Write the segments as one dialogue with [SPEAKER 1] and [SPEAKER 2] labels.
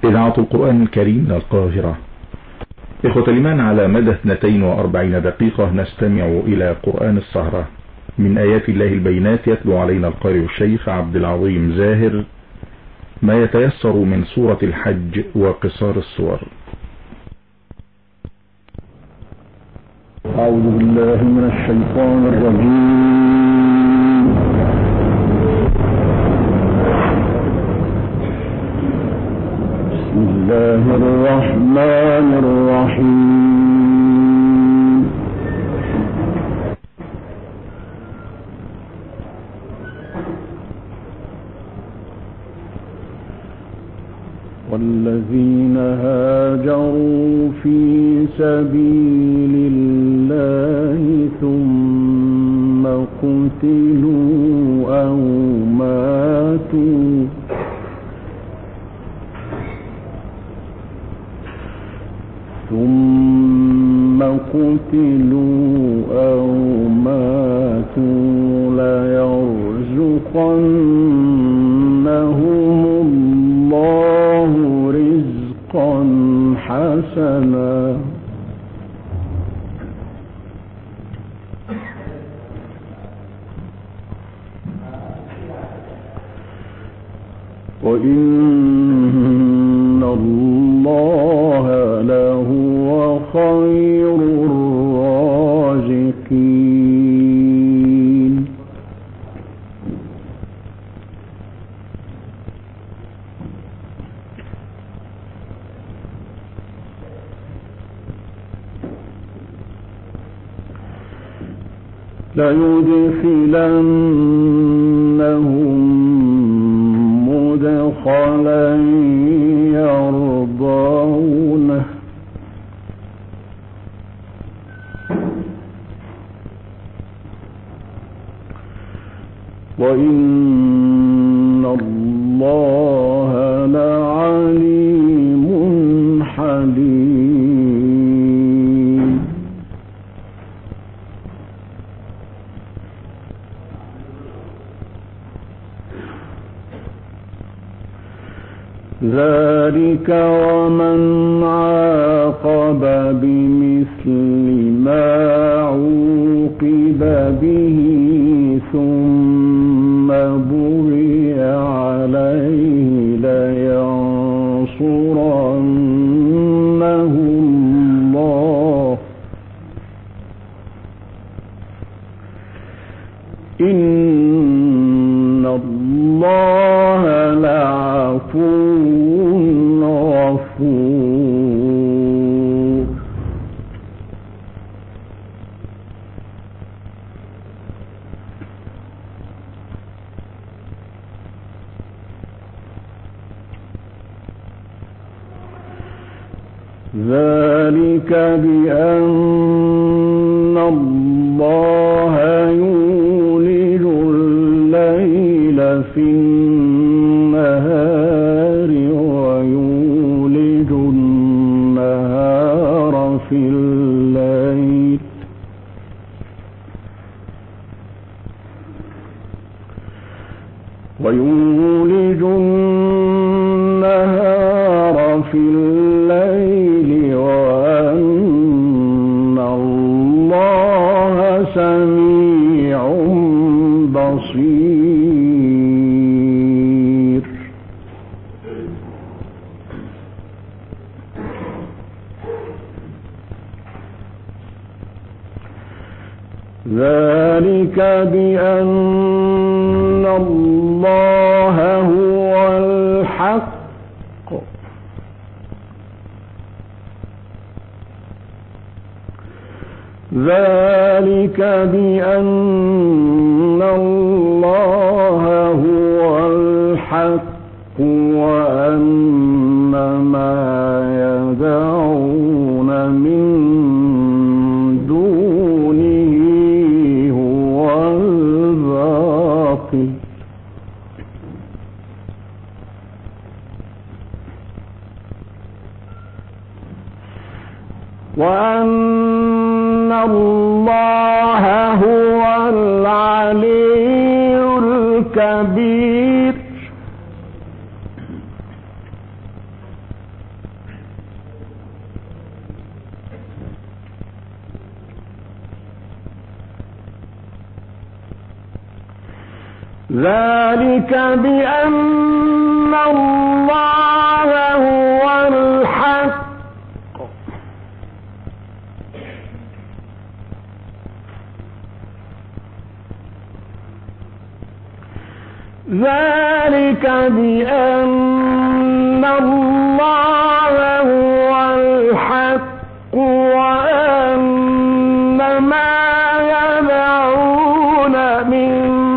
[SPEAKER 1] إذاعة القرآن الكريم من القاهرة. إخوة الإيمان، على مدى 42 دقيقة نستمع إلى قرآن السهرة من آيات الله البينات. يتلو علينا القارئ الشيخ عبد العظيم زاهر ما يتيسر من سورة الحج وقصار السور.
[SPEAKER 2] أعوذ بالله من الشيطان الرجيم. بسم الله الرحمن الرحيم. والذين هاجروا في سبيل الله ثم قتلوا أو ماتوا ليرزقنهم الله رزقا حسنا وإن الله لهو خير الرازقين. ليدخلنهم مدخلا يرضونه وإن الله لعليم حليم. ذلك ومن عاقب بمثل ما عوقب به ثم بغي عليه لينصرنه الله إن الله لعفو غفور. ذلك بأن الله يولج الليل في النهار ويولج النهار في الليل ويولج النهار في الليل وأن الله سميع بصير. ذلك بأن الله هو الحق ذلك بأن الله هو الحق وأن ما يدعون من دونه هو الباطل وأن الله هو العلي الكبير. ذلك بأن الله هو الحق ذلك بأن الله هو الحق وأن ما يدعون من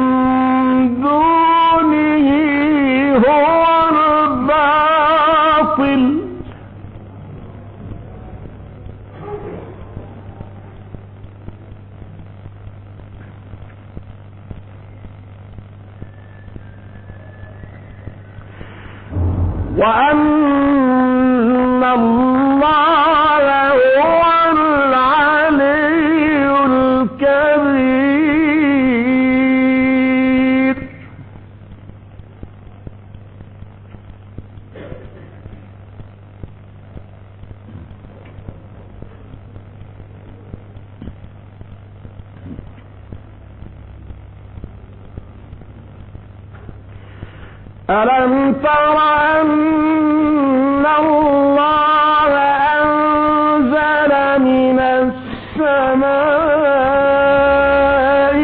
[SPEAKER 2] دونه هو الباطل وأن الله هو العلي الكبير ألم تر أن الله أنزل من السماء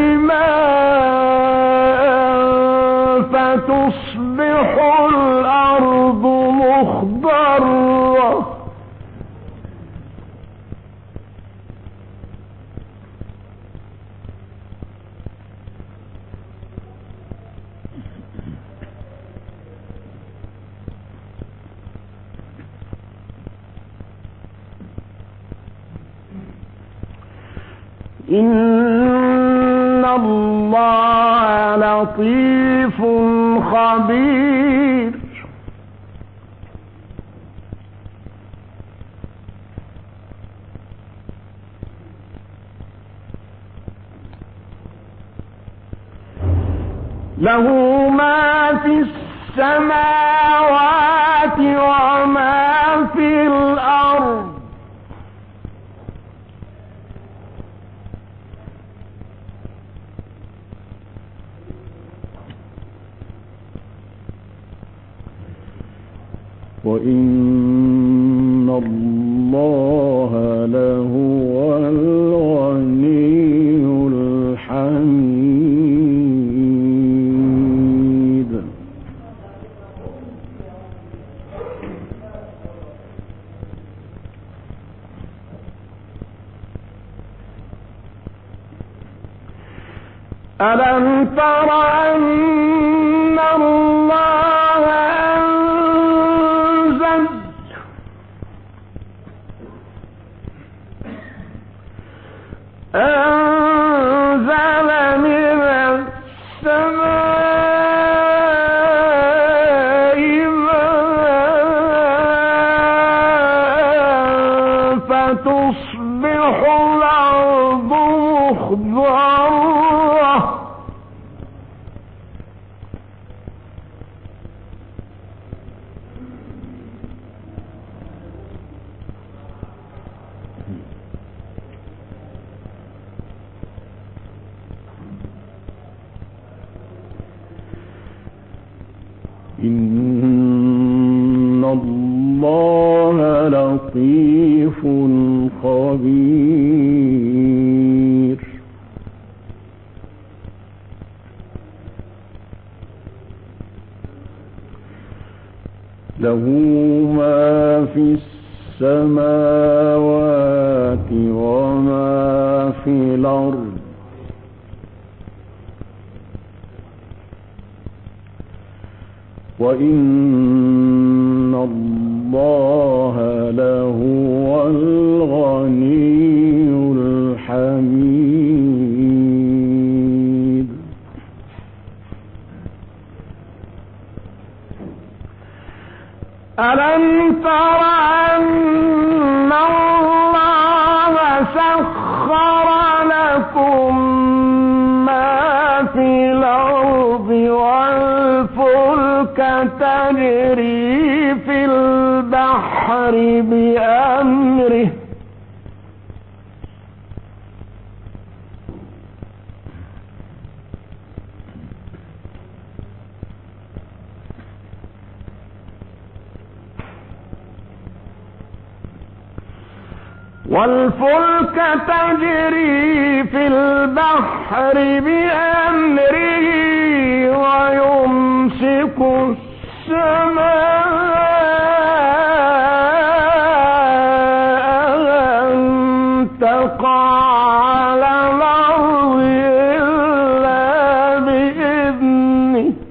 [SPEAKER 2] ماء فتصبح الأرض مخضرة إن الله لطيف خبير له ما في السماوات وما في الأرض وإن الله لهو الغني الحميد ألم تر أن الله أنزل من السماء ماء فتصبح الأرض مخضرة إن الله لطيف خبير له ما في السماوات وما في الأرض وإن الله لهو الغني الحميد ألم تر أن الله سخر لكم ما في الأرض والفلك تجري في البحر بأمره والفلك تجري في البحر بأمره ويمسك السماء أن تقع على الأرض إلا بإذنه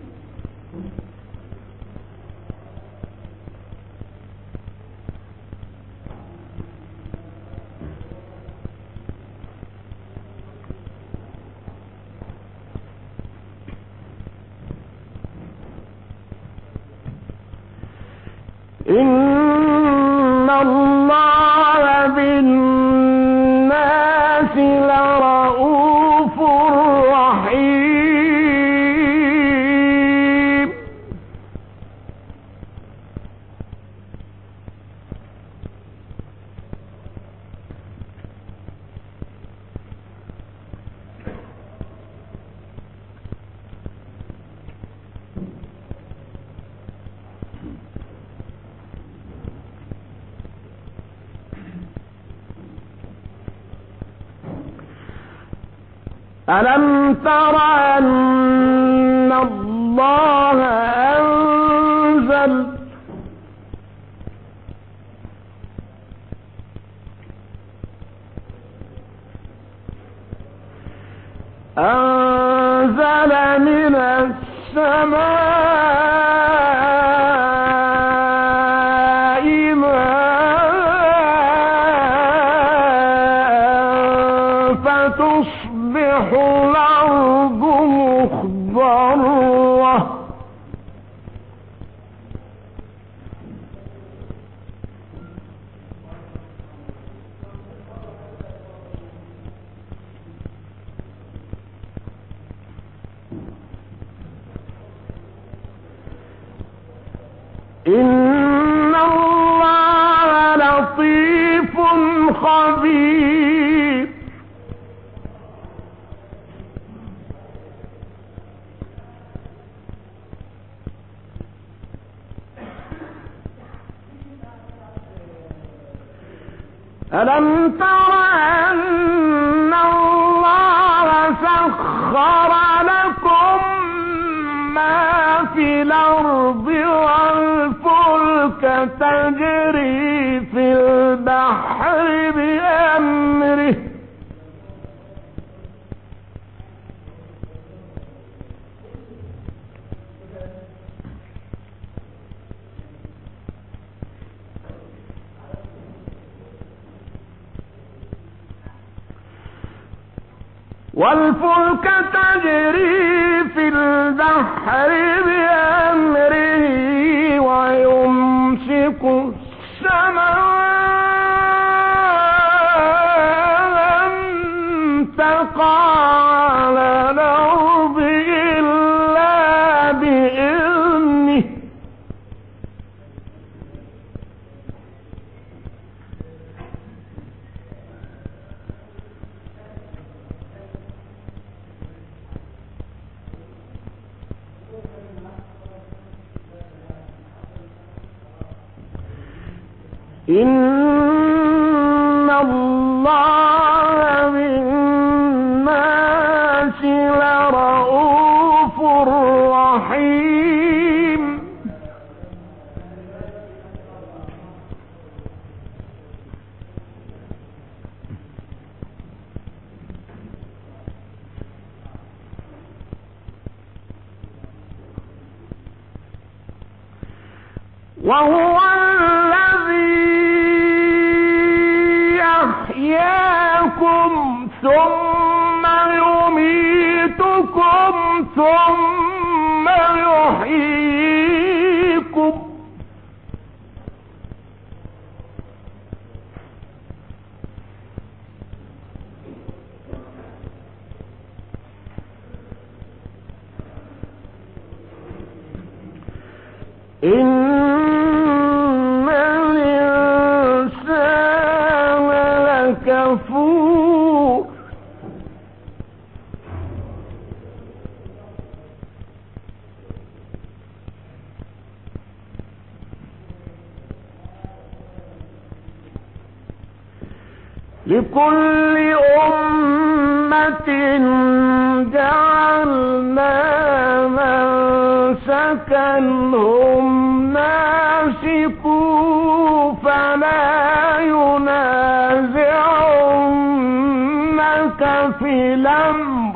[SPEAKER 2] إن الله بالناس لرؤوف رحيم ألم تر أن الله أنزل من السماء ماء فتصبح الأرض مخضرة إن الله لطيف خبير ألم تر أن الله سخر لكم ما في الأرض والفلك تجري في البحر بأمره والفلك تجري في البحر بأمره ويمسك السماء أن تقع على الأرض إلا بإذنه إن الله بالناس لرؤوف رحيم وهو يحياكم ثم يميتكم ثم يحييكم إن الإنسان لكفور لكل أمة جعلنا منسكا هم ناسكوه فلا ينازعنك في الأمر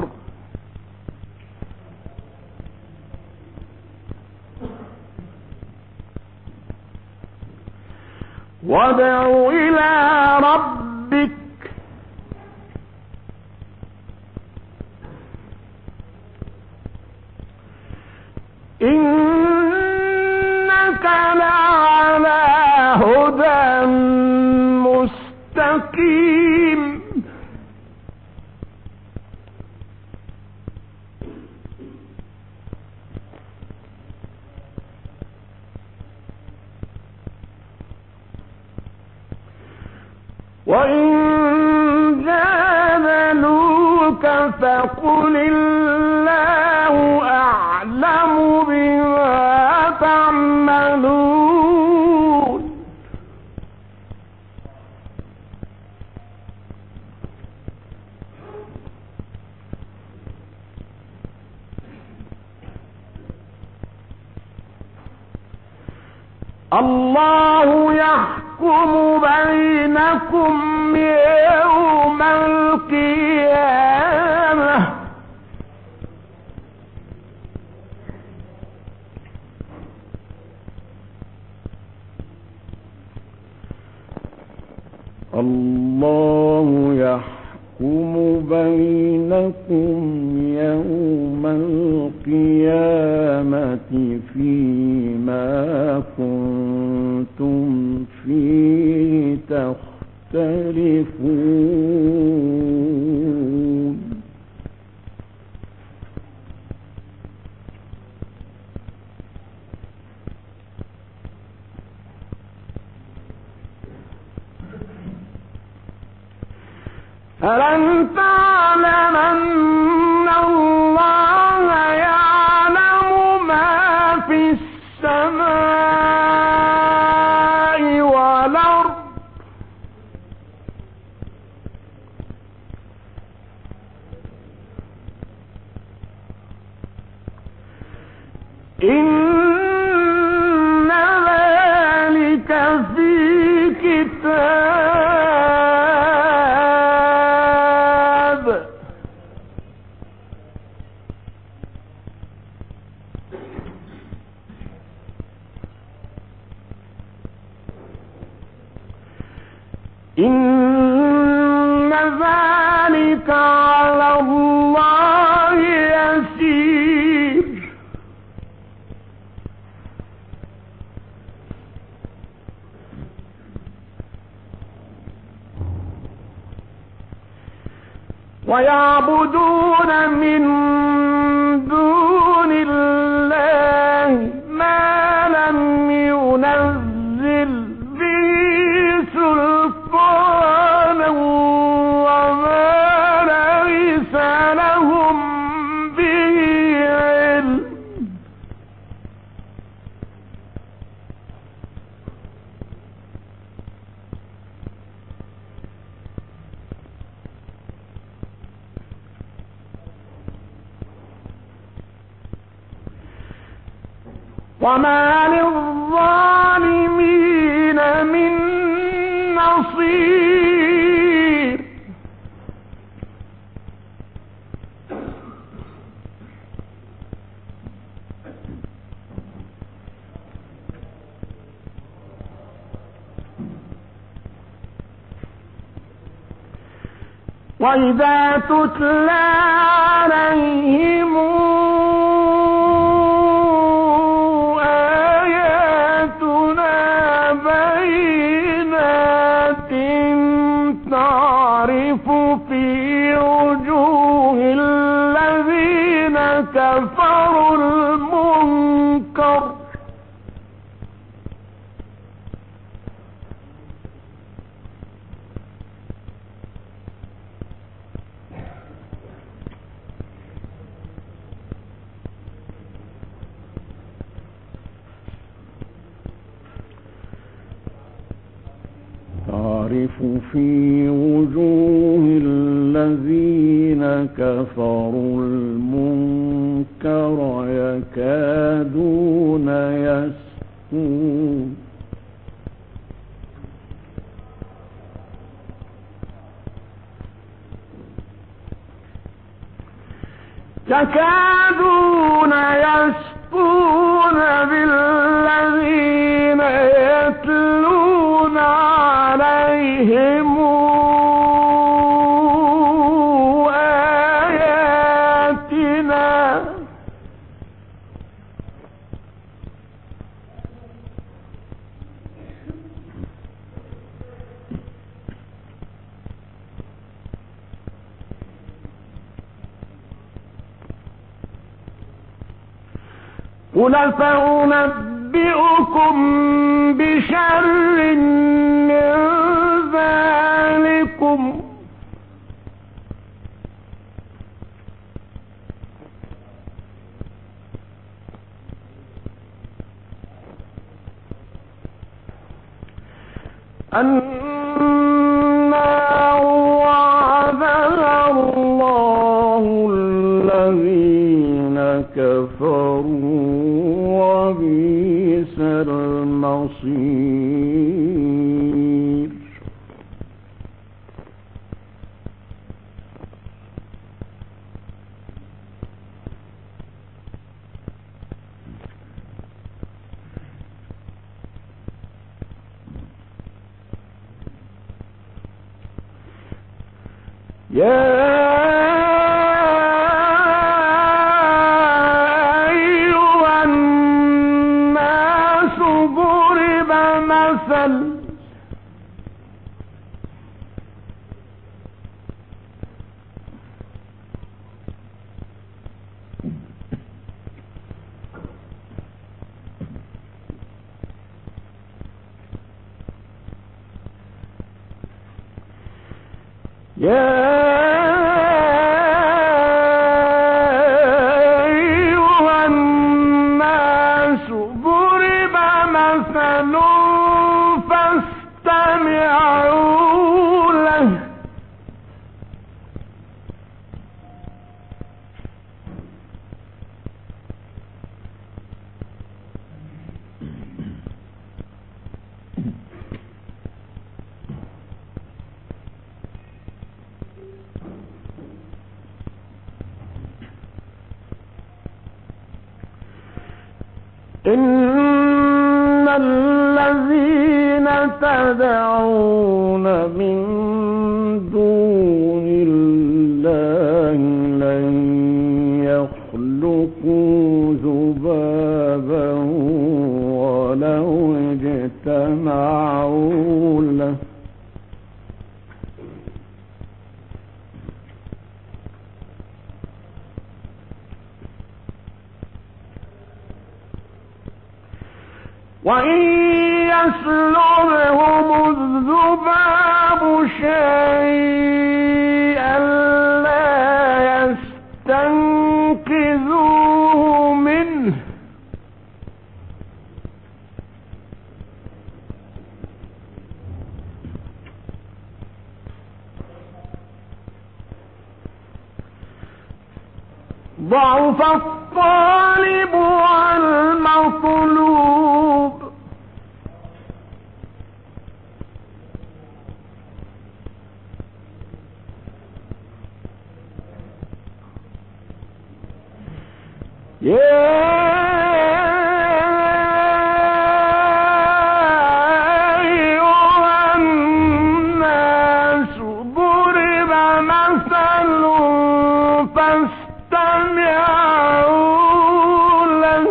[SPEAKER 2] وادع إلى ربك إنك لعلى هدى مستقيم وإن جادلوك فقل الله أعلم بما تعملون الله يحكم بينكم يوم القيامة الله يحكم بينكم يوم القيامة فيما كنتم فيه تختلفون ألم تعلم أن الله يعلم ما في السماء والأرض إن ذلك في كتاب إن ذلك على الله يسير ويعبدون من دون الله ما لم ينزل به سلطانا وما ليس لهم به علم وما للظالمين من نصير وإذا تتلى عليهم آياتنا بينات تعرف في وجوه الذين كفروا المنكر تعرف في وجوه الذين كفروا المنكر يكادون يسطون بالذين يتلون عليهم آياتنا قل فأنبئكم بشر من ذلكم النار وعدها الله الذين كفروا وبئس المصير إن الذين تدعون من دون الله لن يخلقوا ذبابا ولو اجتمعوا له وإن يسلبهم الذباب شيئا لا يستنقذوه منه ضعف الطالب والمطلوب أيها الناس ضرب مثل فاستمعوا له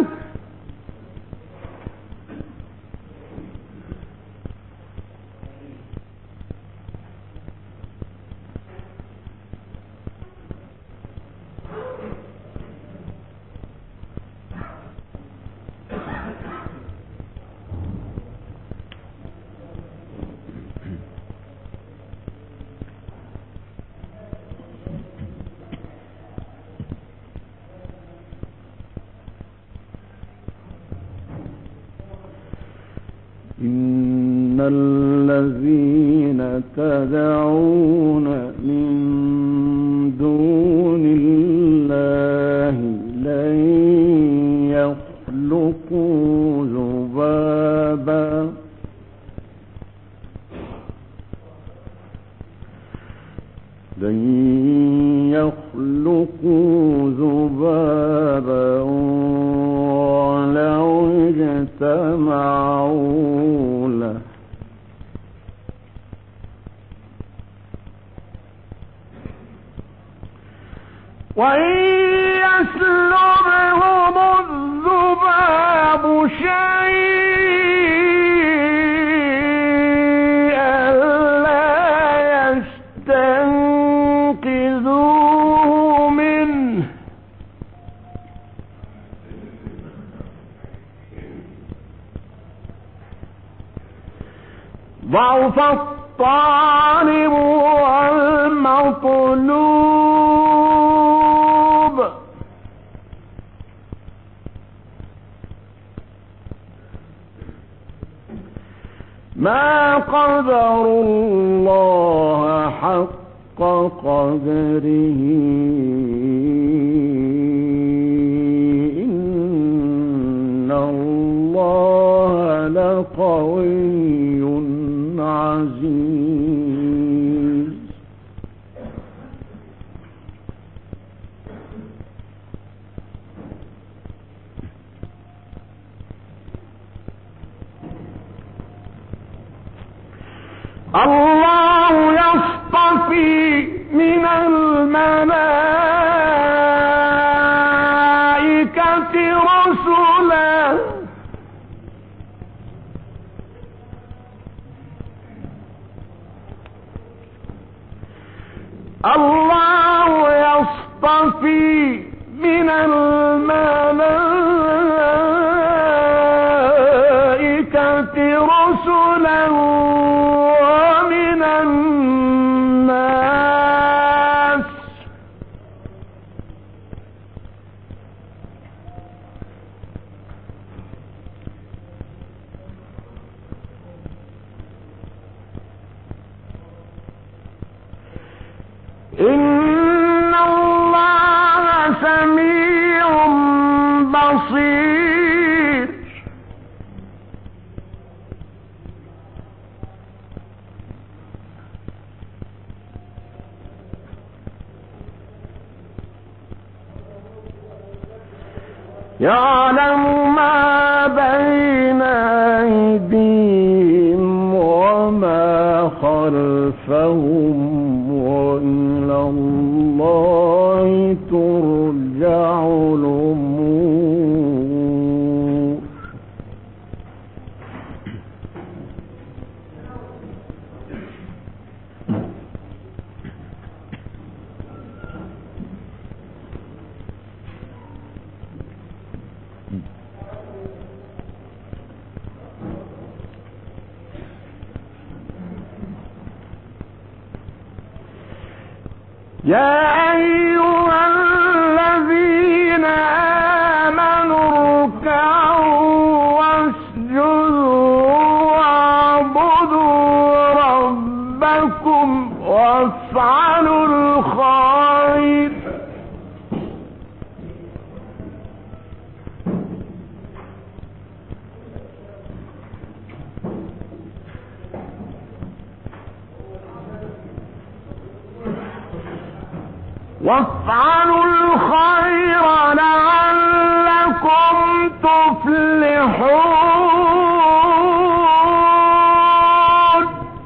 [SPEAKER 2] إن الذين تدعون من دون الله لن يخلقوا ذبابا ولو اجتمعوا له وإن يسلبهم الذباب شيئا لا يستنقذوه منه ضعف الطالب والمطلوب ما قدروا الله حق قدره إن الله لقوي عزيز الله يصطفي من الملائكة رسلا الله يصطفي من الملائكة رسلا ومن الناس إن الله سميع بصير يعلم ما بين أيديهم وما خلفهم وإلى الله ترجع الأمور يا أيها الذين آمنوا اركعوا واسجدوا واعبدوا ربكم وافعلوا الخير وافعلوا الخير لعلكم تفلحون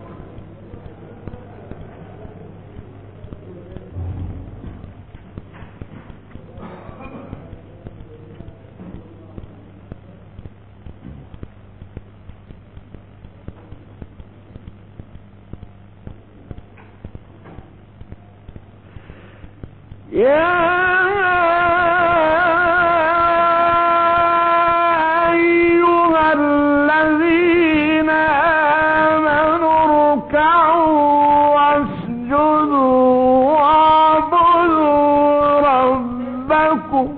[SPEAKER 2] يا أيها الذين آمنوا اركعوا واسجدوا واعبدوا ربكم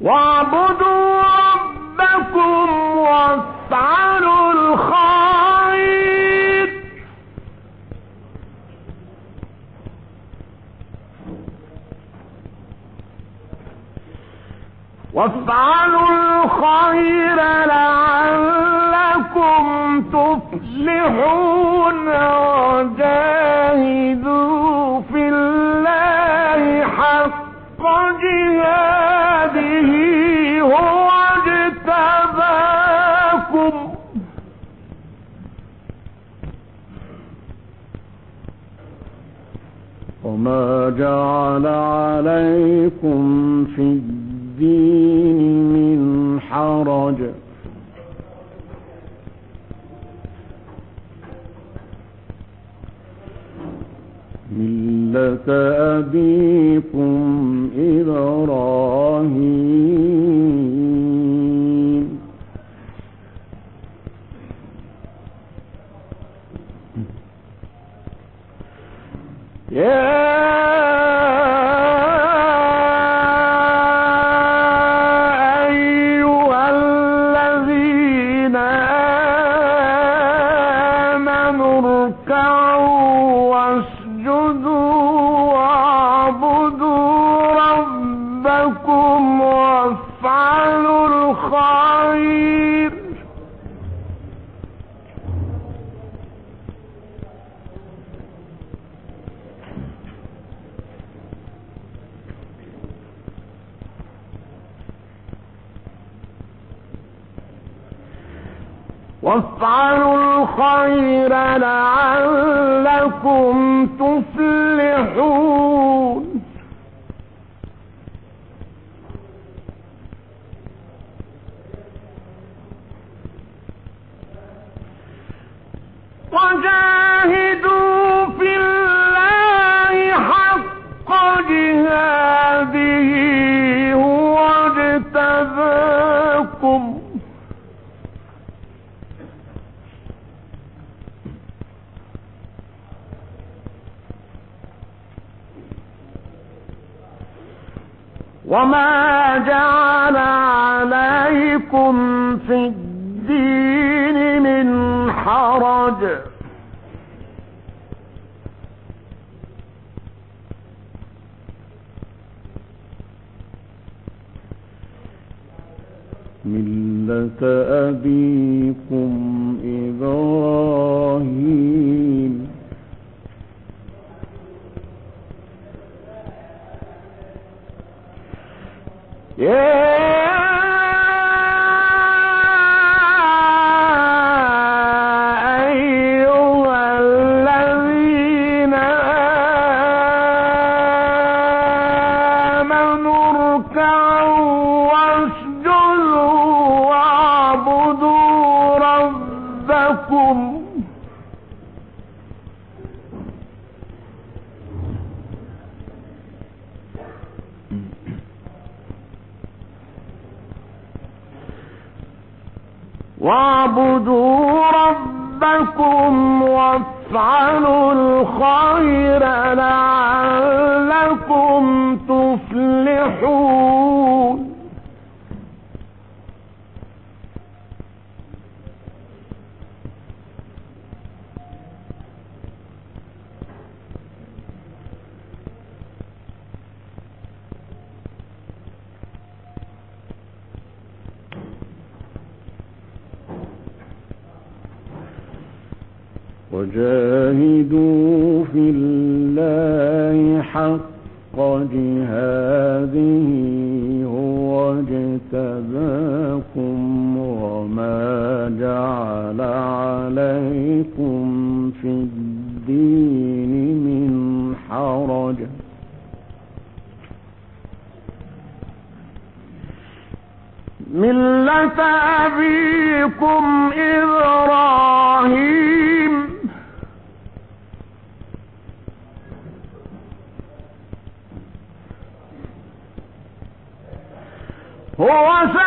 [SPEAKER 2] واعبدوا ربكم وافعلوا الخير لعلكم تفلحون وجاهدوا في الله حق جهاده هو اجتباكم وما جعل عليكم في الدين من حرج ملة أبيكم إبراهيم يا أيها الذين آمنوا اركعوا واسجدوا واعبدوا ربكم وافعلوا الخير لعلكم تفلحون وجاهدوا في الله حق جهاده هو اجتباكم وما جعل عليكم في الدين من حرج ملة أبيكم إبراهيم يا أيها الذين آمنوا اركعوا واسجدوا واعبدوا ربكم وافعلوا الخير لعلكم تفلحون وجاهدوا في الله حق جهاده هو اجتباكم وما جعل عليكم في الدين من حرج ملة أبيكم إبراهيم هو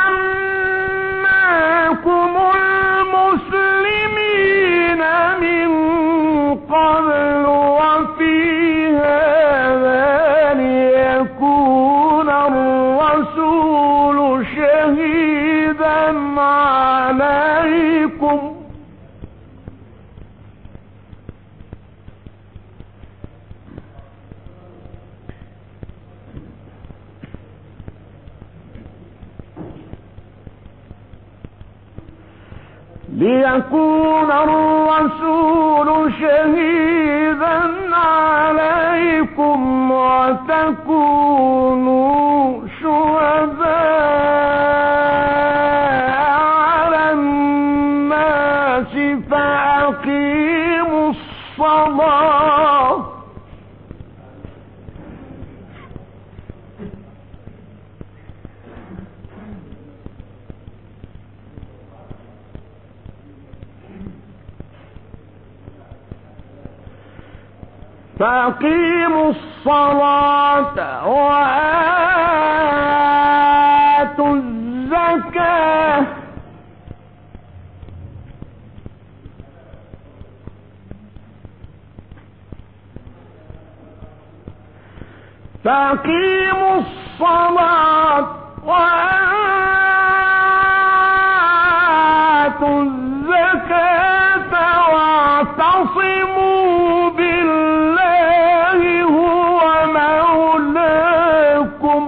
[SPEAKER 2] سماكم المسلمين من قبل وفي هذا ليكون الرسول ليكون الرسول شهيدا عليكم وتكونوا شهداء على الناس فأقيموا الصلاة وآتوا الزكاة فأقيموا الصلاة وآتوا الزكاة واعتصموا بالله هو مولاكم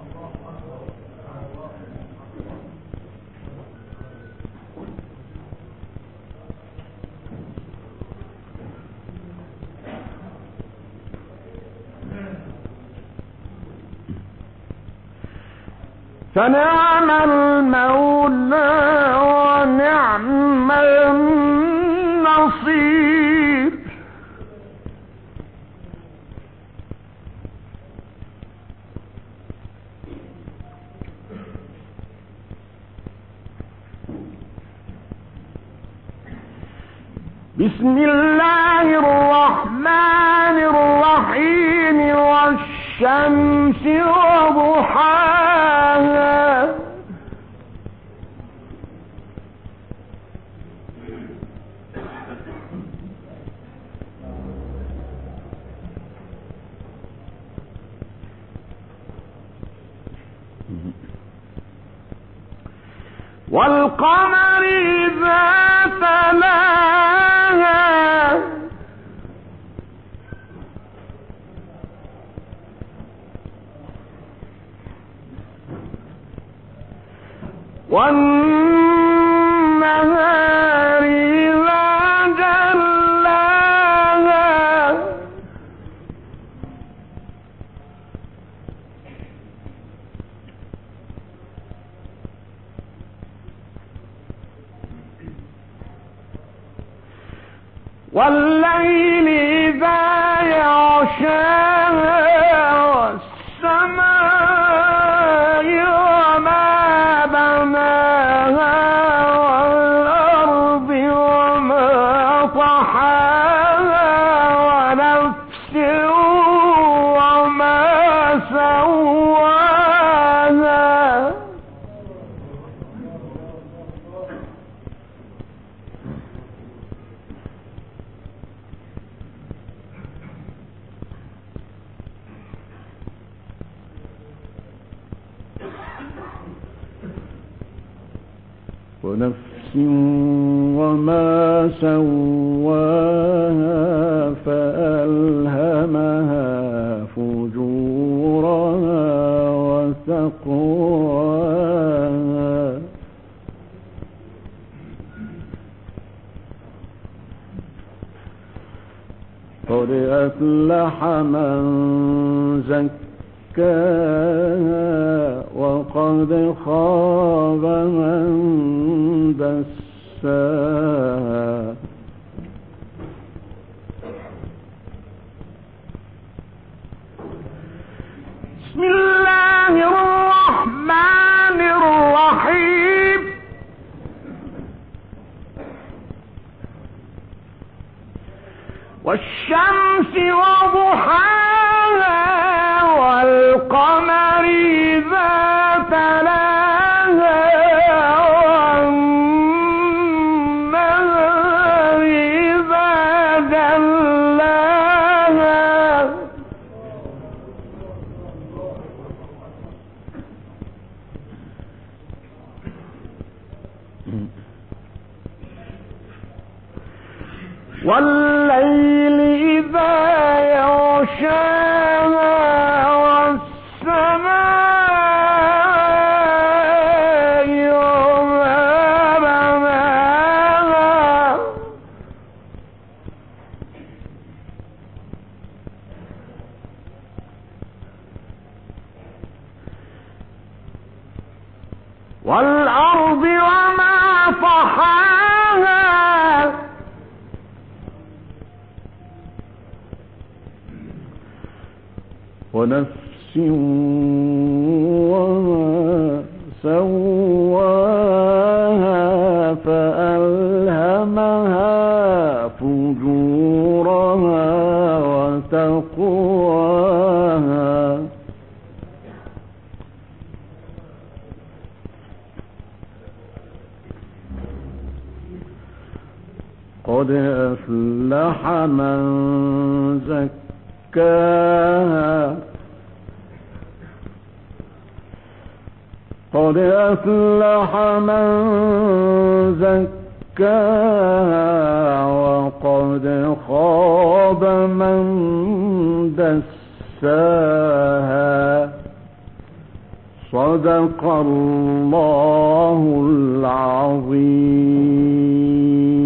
[SPEAKER 2] فنعم المولى ونعم النصير. بسم الله الرحمن الرحيم والشمس وضحاها والقمر إذا تلاها والنهار إذا جلاها والليل إذا يغشاها والسماء وما بناها والأرض وما طحاها ونفس وما سواها ونفس وما سواها فألهمها فجورها وتقواها قد أفلح من زكاها وقد خاب من دساها بسم الله الرحمن الرحيم والشمس وضحاها والقمر إذا تلاها والنهار إذا جلاها والليل إذا يغشاها والأرض وما طحاها ونفس وما سواها فألهمها فجورها وتقواها قد أفلح من زكاها قد أفلح من زكاها وقد خاب من دساها صدق الله العظيم.